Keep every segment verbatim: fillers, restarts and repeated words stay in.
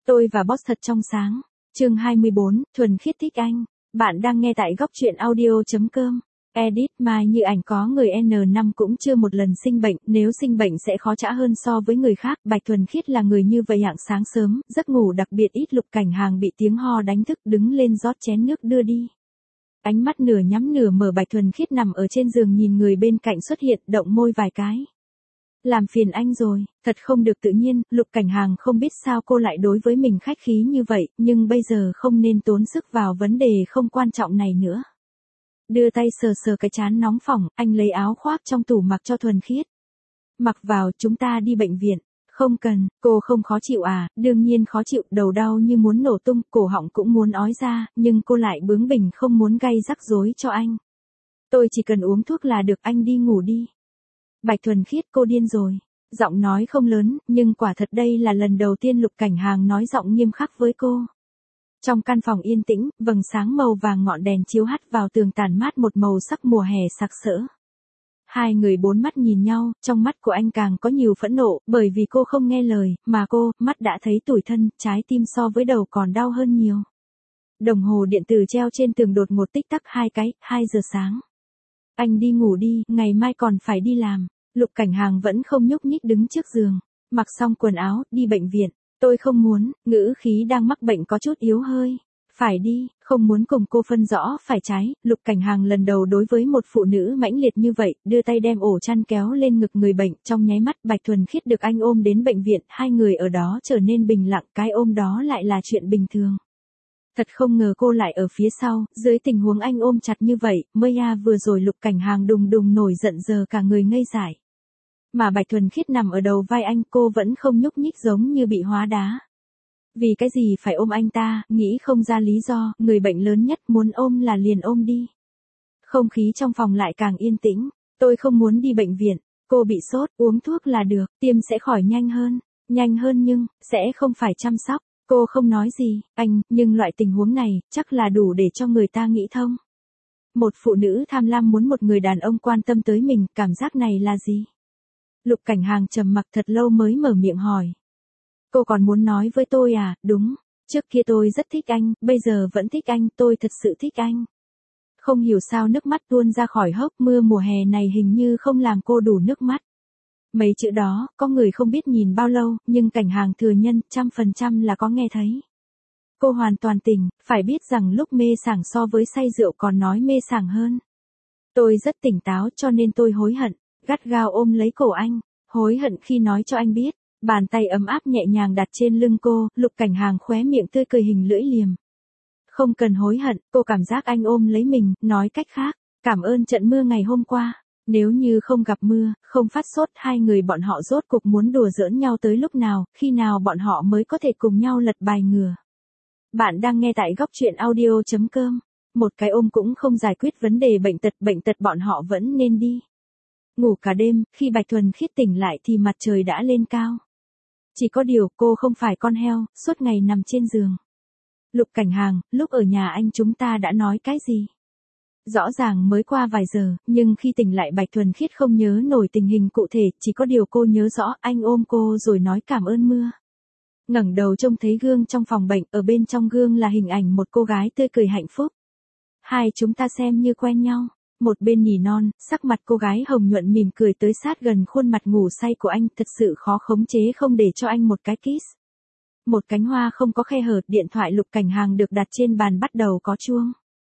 Tôi và boss thật trong sáng. Chương hai mươi bốn, thuần khiết thích anh. Bạn đang nghe tại góc truyện audio.com. Edit Mai Như Ảnh có người N năm cũng chưa một lần sinh bệnh, nếu sinh bệnh sẽ khó chữa hơn so với người khác. Bạch Thuần Khiết là người như vậy, hạng sáng sớm, giấc ngủ đặc biệt ít. Lục Cảnh Hàng bị tiếng ho đánh thức, đứng lên rót chén nước đưa đi. Ánh mắt nửa nhắm nửa mở, Bạch Thuần Khiết nằm ở trên giường nhìn người bên cạnh xuất hiện, động môi vài cái. Làm phiền anh rồi, thật không được tự nhiên. Lục Cảnh Hàng không biết sao cô lại đối với mình khách khí như vậy, nhưng bây giờ không nên tốn sức vào vấn đề không quan trọng này nữa. Đưa tay sờ sờ cái trán nóng phỏng, anh lấy áo khoác trong tủ mặc cho Thuần Khiết. Mặc vào, chúng ta đi bệnh viện. Không cần, cô không khó chịu à? Đương nhiên khó chịu, đầu đau như muốn nổ tung, cổ họng cũng muốn ói ra, nhưng cô lại bướng bỉnh không muốn gây rắc rối cho anh. Tôi chỉ cần uống thuốc là được, anh đi ngủ đi. Bạch Thuần Khiết, cô điên rồi. Giọng nói không lớn, nhưng quả thật đây là lần đầu tiên Lục Cảnh Hàng nói giọng nghiêm khắc với cô. Trong căn phòng yên tĩnh, vầng sáng màu vàng ngọn đèn chiếu hắt vào tường tản mát một màu sắc mùa hè sặc sỡ. Hai người bốn mắt nhìn nhau, trong mắt của anh càng có nhiều phẫn nộ, bởi vì cô không nghe lời, mà cô, mắt đã thấy tủi thân, trái tim so với đầu còn đau hơn nhiều. Đồng hồ điện tử treo trên tường đột ngột tích tắc hai cái, hai giờ sáng. Anh đi ngủ đi, ngày mai còn phải đi làm. Lục Cảnh Hàng vẫn không nhúc nhích đứng trước giường. Mặc xong quần áo, đi bệnh viện. Tôi không muốn, ngữ khí đang mắc bệnh có chút yếu hơi. Phải đi, không muốn cùng cô phân rõ phải trái. Lục Cảnh Hàng lần đầu đối với một phụ nữ mãnh liệt như vậy, đưa tay đem ổ chăn kéo lên ngực người bệnh. Trong nháy mắt, Bạch Thuần Khiết được anh ôm đến bệnh viện. Hai người ở đó trở nên bình lặng, cái ôm đó lại là chuyện bình thường. Thật không ngờ cô lại ở phía sau, dưới tình huống anh ôm chặt như vậy, mới à vừa rồi Lục Cảnh Hàng đùng đùng nổi giận, giờ cả người ngây dại. Mà Bạch Thuần Khiết nằm ở đầu vai anh, cô vẫn không nhúc nhích, giống như bị hóa đá. Vì cái gì phải ôm anh ta, nghĩ không ra lý do, người bệnh lớn nhất, muốn ôm là liền ôm đi. Không khí trong phòng lại càng yên tĩnh. Tôi không muốn đi bệnh viện, cô bị sốt, uống thuốc là được, tiêm sẽ khỏi nhanh hơn, nhanh hơn nhưng, sẽ không phải chăm sóc. Cô không nói gì, anh, nhưng loại tình huống này, chắc là đủ để cho người ta nghĩ thông. Một phụ nữ tham lam muốn một người đàn ông quan tâm tới mình, cảm giác này là gì? Lục Cảnh Hàng trầm mặc thật lâu mới mở miệng hỏi. Cô còn muốn nói với tôi à? Đúng, trước kia tôi rất thích anh, bây giờ vẫn thích anh, tôi thật sự thích anh. Không hiểu sao nước mắt tuôn ra khỏi hốc, mưa mùa hè này hình như không làm cô đủ nước mắt. Mấy chữ đó, có người không biết nhìn bao lâu, nhưng Cảnh Hàng thừa nhân, trăm phần trăm là có nghe thấy. Cô hoàn toàn tỉnh, phải biết rằng lúc mê sảng so với say rượu còn nói mê sảng hơn. Tôi rất tỉnh táo cho nên tôi hối hận, gắt gao ôm lấy cổ anh, hối hận khi nói cho anh biết. Bàn tay ấm áp nhẹ nhàng đặt trên lưng cô, Lục Cảnh Hàng khóe miệng tươi cười hình lưỡi liềm. Không cần hối hận, cô cảm giác anh ôm lấy mình, nói cách khác, cảm ơn trận mưa ngày hôm qua. Nếu như không gặp mưa, không phát sốt, hai người bọn họ rốt cục muốn đùa giỡn nhau tới lúc nào, khi nào bọn họ mới có thể cùng nhau lật bài ngửa. Bạn đang nghe tại góc truyện audio.com. Một cái ôm cũng không giải quyết vấn đề bệnh tật, bệnh tật bọn họ vẫn nên đi. Ngủ cả đêm, khi Bạch Thuần Khiết tỉnh lại thì mặt trời đã lên cao. Chỉ có điều cô không phải con heo, suốt ngày nằm trên giường. Lục Cảnh Hàng, lúc ở nhà anh chúng ta đã nói cái gì? Rõ ràng mới qua vài giờ, nhưng khi tỉnh lại Bạch Thuần Khiết không nhớ nổi tình hình cụ thể, chỉ có điều cô nhớ rõ anh ôm cô rồi nói cảm ơn mưa. Ngẩng đầu trông thấy gương trong phòng bệnh, ở bên trong gương là hình ảnh một cô gái tươi cười hạnh phúc. Hai chúng ta xem như quen nhau. Một bên nỉ non, sắc mặt cô gái hồng nhuận mỉm cười tới sát gần khuôn mặt ngủ say của anh, thật sự khó khống chế không để cho anh một cái kiss. Một cánh hoa không có khe hở, điện thoại Lục Cảnh Hàng được đặt trên bàn bắt đầu có chuông.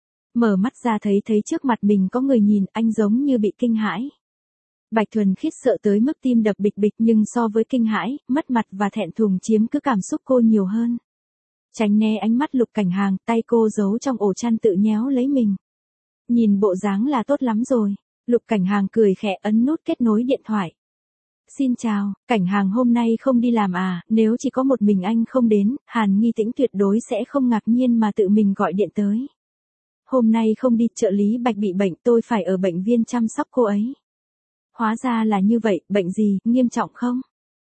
Mở mắt ra thấy thấy trước mặt mình có người nhìn, anh giống như bị kinh hãi. Bạch Thuần Khiết sợ tới mức tim đập bịch bịch, nhưng so với kinh hãi, mất mặt và thẹn thùng chiếm cứ cảm xúc cô nhiều hơn. Tránh né ánh mắt Lục Cảnh Hàng, tay cô giấu trong ổ chăn tự nhéo lấy mình. Nhìn bộ dáng là tốt lắm rồi. Lục Cảnh Hàng cười khẽ ấn nút kết nối điện thoại. Xin chào, Cảnh Hàng hôm nay không đi làm à? Nếu chỉ có một mình anh không đến, Hàn Nghi Tĩnh tuyệt đối sẽ không ngạc nhiên mà tự mình gọi điện tới. Hôm nay không đi, trợ lý Bạch bị bệnh, tôi phải ở bệnh viện chăm sóc cô ấy. Hóa ra là như vậy, bệnh gì, nghiêm trọng không?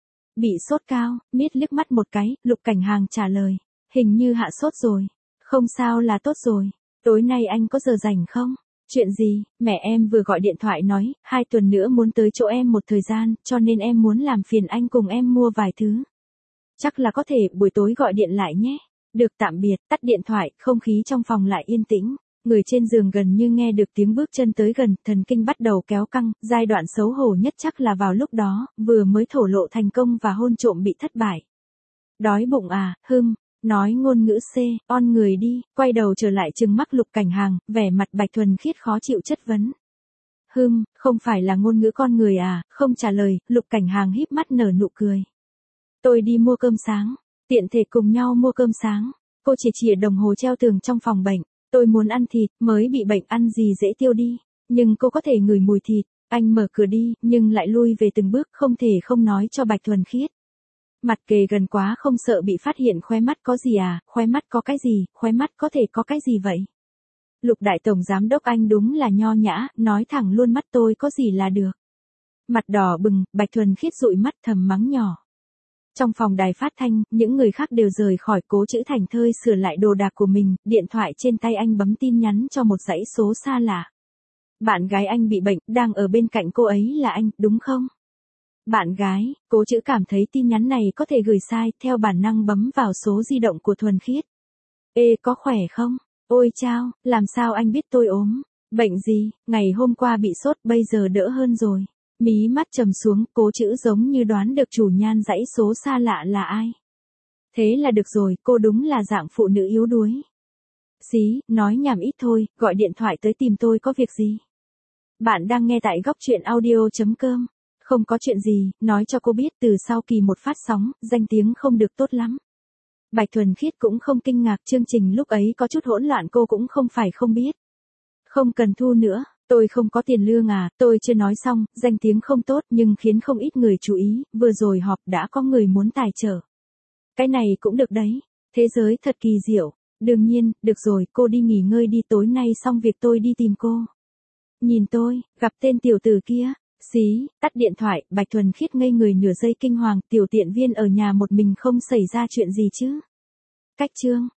Bị sốt cao, miết liếc mắt một cái, Lục Cảnh Hàng trả lời. Hình như hạ sốt rồi. Không sao là tốt rồi. Tối nay anh có giờ rảnh không? Chuyện gì? Mẹ em vừa gọi điện thoại nói, hai tuần nữa muốn tới chỗ em một thời gian, cho nên em muốn làm phiền anh cùng em mua vài thứ. Chắc là có thể buổi tối gọi điện lại nhé. Được, tạm biệt, tắt điện thoại, không khí trong phòng lại yên tĩnh. Người trên giường gần như nghe được tiếng bước chân tới gần, thần kinh bắt đầu kéo căng, giai đoạn xấu hổ nhất chắc là vào lúc đó, vừa mới thổ lộ thành công và hôn trộm bị thất bại. Đói bụng à, hưng, nói ngôn ngữ C, on người đi, quay đầu trở lại trừng mắt Lục Cảnh Hàng, vẻ mặt Bạch Thuần Khiết khó chịu chất vấn. Hưng, không phải là ngôn ngữ con người à, không trả lời, Lục Cảnh Hàng híp mắt nở nụ cười. Tôi đi mua cơm sáng, tiện thể cùng nhau mua cơm sáng, cô chỉ chỉ đồng hồ treo tường trong phòng bệnh. Tôi muốn ăn thịt, mới bị bệnh ăn gì dễ tiêu đi, nhưng cô có thể ngửi mùi thịt, anh mở cửa đi, nhưng lại lui về từng bước, không thể không nói cho Bạch Thuần Khiết. Mặt kề gần quá không sợ bị phát hiện, khóe mắt có gì à, khóe mắt có cái gì, khóe mắt có thể có cái gì vậy? Lục đại tổng giám đốc anh đúng là nho nhã, nói thẳng luôn mắt tôi có gì là được. Mặt đỏ bừng, Bạch Thuần Khiết dụi mắt thầm mắng nhỏ. Trong phòng đài phát thanh, những người khác đều rời khỏi, Cố Chữ Thành thơi sửa lại đồ đạc của mình, điện thoại trên tay anh bấm tin nhắn cho một dãy số xa lạ. Bạn gái anh bị bệnh, đang ở bên cạnh cô ấy là anh, đúng không? Bạn gái, Cố Chữ cảm thấy tin nhắn này có thể gửi sai, theo bản năng bấm vào số di động của Thuần Khiết. Ê, có khỏe không? Ôi chao, làm sao anh biết tôi ốm? Bệnh gì? Ngày hôm qua bị sốt, bây giờ đỡ hơn rồi. Mí mắt trầm xuống, Cố Chữ giống như đoán được chủ nhan dãy số xa lạ là ai. Thế là được rồi, cô đúng là dạng phụ nữ yếu đuối. Xí, nói nhảm ít thôi, gọi điện thoại tới tìm tôi có việc gì? Bạn đang nghe tại góc truyện audio chấm com. Không có chuyện gì, nói cho cô biết từ sau kỳ một phát sóng, danh tiếng không được tốt lắm. Bạch Thuần Khiết cũng không kinh ngạc, chương trình lúc ấy có chút hỗn loạn cô cũng không phải không biết. Không cần thu nữa. Tôi không có tiền lương à, tôi chưa nói xong, danh tiếng không tốt nhưng khiến không ít người chú ý, vừa rồi họp đã có người muốn tài trợ. Cái này cũng được đấy, thế giới thật kỳ diệu, đương nhiên, được rồi, cô đi nghỉ ngơi đi, tối nay xong việc tôi đi tìm cô. Nhìn tôi, gặp tên tiểu tử kia, xí, tắt điện thoại, Bạch Thuần Khiết ngây người nửa giây kinh hoàng, tiểu tiện viên ở nhà một mình không xảy ra chuyện gì chứ. Cách chương.